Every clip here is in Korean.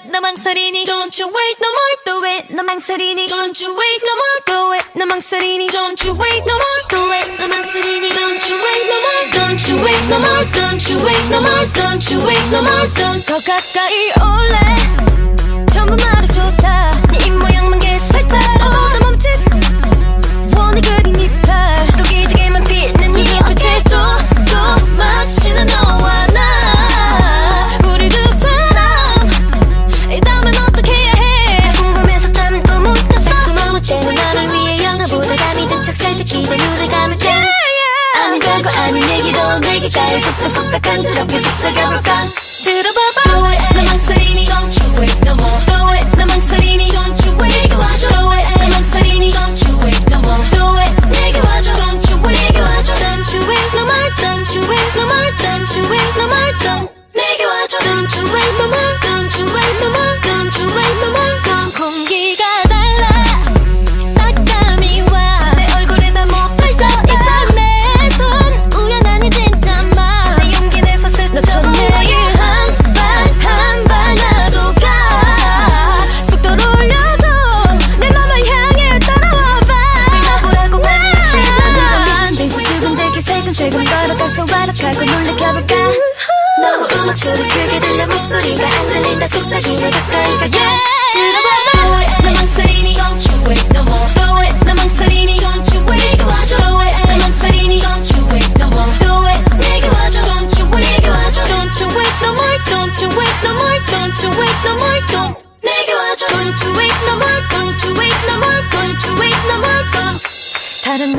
너 망설이니 Don't you wait no more Do it 너 망설이니 Don't you wait no more Do it 너 망설이니 Don't you wait no more Do it 너 망설이니 Don't you wait no more Don't you wait no more Don't you wait no more Don't you wait no more Don't 더 가까이 올래 전부 말해줬다 네 입모양만 계속 살짝 나 멈칫 원해 그린 이빨 또 기지개만 피는 네 눈빛에 또 마주치는 너와 나 우리 두 사람 이다음엔 어떻게 해야 해 궁금해서 잠도 못 잤어 자꾸 너무 때는 너를 위해 영화 보다가 믿은 척 살짝 기대 눈을 감을 때 아니 별거 아닌 얘기로 내게까지 속닥속닥 간지럽게 속삭여볼까 들어봐봐 Do it 너 망설이니 Don't you wait no more Do it 너 망설이니 Don't you wait 내게 와줘 Do it 너 망설이니 Don't you wait no more Do it 내게 와줘 Don't you wait 내게 와줘 Don't you wait no more Don't you wait no more Don't you wait no more Don't 내게 와줘 Don't you wait no more Don't you wait no more Don't you wait no more Don't 공기가 달라 따감이 와 내 얼굴에다 못 살짝 있어 내 손 우연하니 진짜 맘내 용기 내서 스쳐 너처럼 내일 한 발 나도 가 속도를 올려줘 내 맘을 향해 따라와봐 불러보라고 난 대신 두근대게 세근세근 걸어가서 와락하고 놀래켜볼까 너무 음악 소리 크게 들려 목소리가 안 들린다 속삭이며 가까이 가 들어봐봐 너 망설이니 Don't you wait no more Do it 너 망설이니 Don't you wait 내게 와줘 Do it 너 망설이니 Don't you wait no more Do it 내게 와줘 Don't you wait 내게 와줘 Don't you wait no more Don't you wait no more Don't you wait no more Don't 내게 와줘 Don't you wait no more Don't you wait no more Don't you wait no more Don't 다른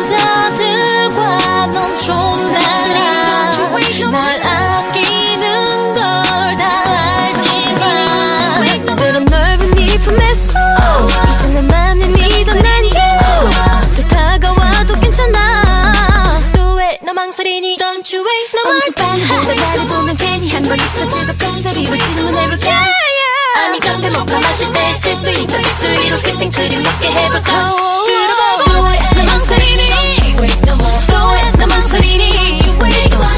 남자들과 넌 좀 달라 날 아끼는 걸 다 알지만 때론 넓은 네 품에서 이제 나만을 믿어 난 또 다가와도 괜찮아 Do it 너 망설이니 Don't you wait no more 엄청 나를 보면 괜히 한 번 있어 즐겁게 소리로 질문해볼게 아니 카페 모카 마실 때 실수인 척 입술 위로 휘핑크림 먹게 해볼까 들어보고 Do it 너 망설이니 Don't you wait no more Do it 너 망설이니 Don't you wait 내게 와